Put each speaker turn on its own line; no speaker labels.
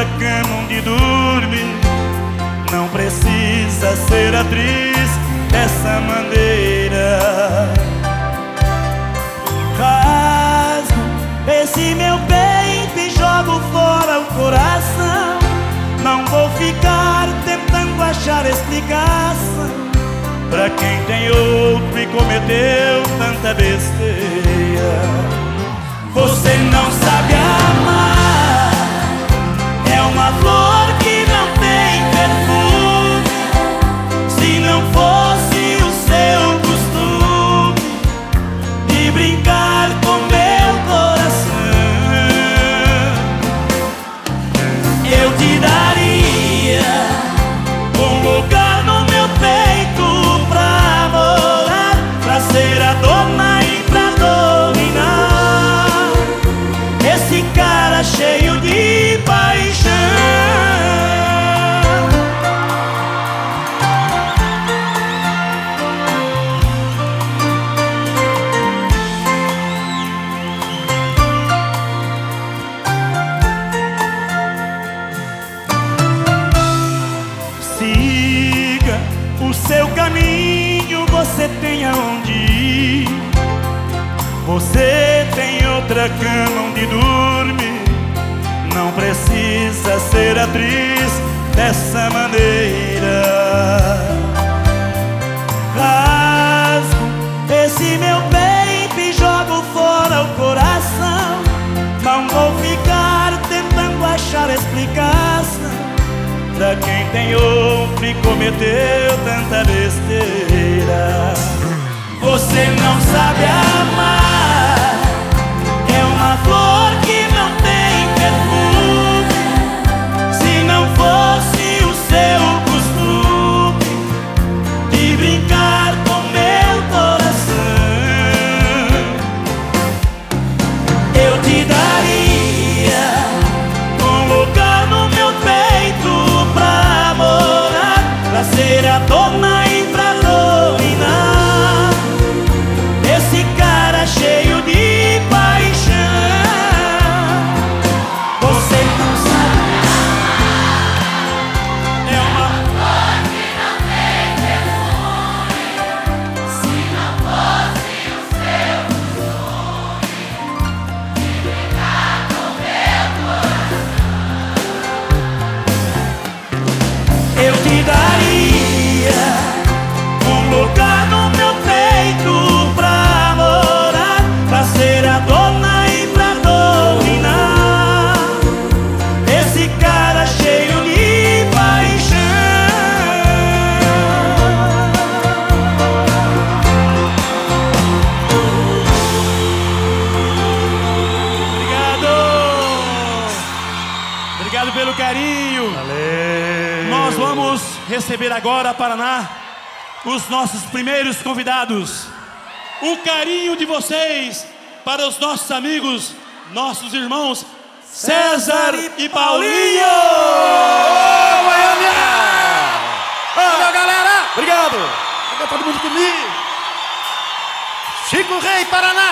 outra cama onde dorme. Não precisa ser atriz dessa maneira. Rasgo esse meu peito e jogo fora o coração. Não vou ficar tentando achar explicação pra quem tem outro e cometeu tanta besteira. Você não sabe amar, é uma flor que não tem perfume. Se não fosse o seu costume de brincar com meu coração, eu te daria um lugar no meu peito pra morar, pra ser a dona e pra dominar esse cara cheio de paixão. Siga o seu caminho, você tem aonde ir. Você tem outra cama onde dorme. Não precisa ser atriz dessa maneira. Rasgo esse meu peito e jogo fora o coração. Não vou ficar tentando achar explicação pra quem tem outro e cometeu tanta besteira. Você não sabe amar, é uma flor que não tem perfume. Se não fosse o seu costume de brincar com meu coração, eu te daria um lugar no meu peito pra morar, pra ser a dona e pra dominar esse cara cheio de paixão. Você não sabe, é uma flor que não tem perfume. Se não fosse o seu costume de brincar com meu coração, eu te daria um lugar no meu peito pra morar, pra ser a dona e pra dominar esse cara cheio de paixão. Obrigado! Obrigado pelo carinho.
Valeu.
Nós vamos receber agora, Paraná, os nossos primeiros convidados. O carinho de vocês para os nossos amigos, nossos irmãos César e Paulinho!
Ô, Goiânia! Valeu, galera! Obrigado! Fica todo mundo comigo! Chico Rei, Paraná!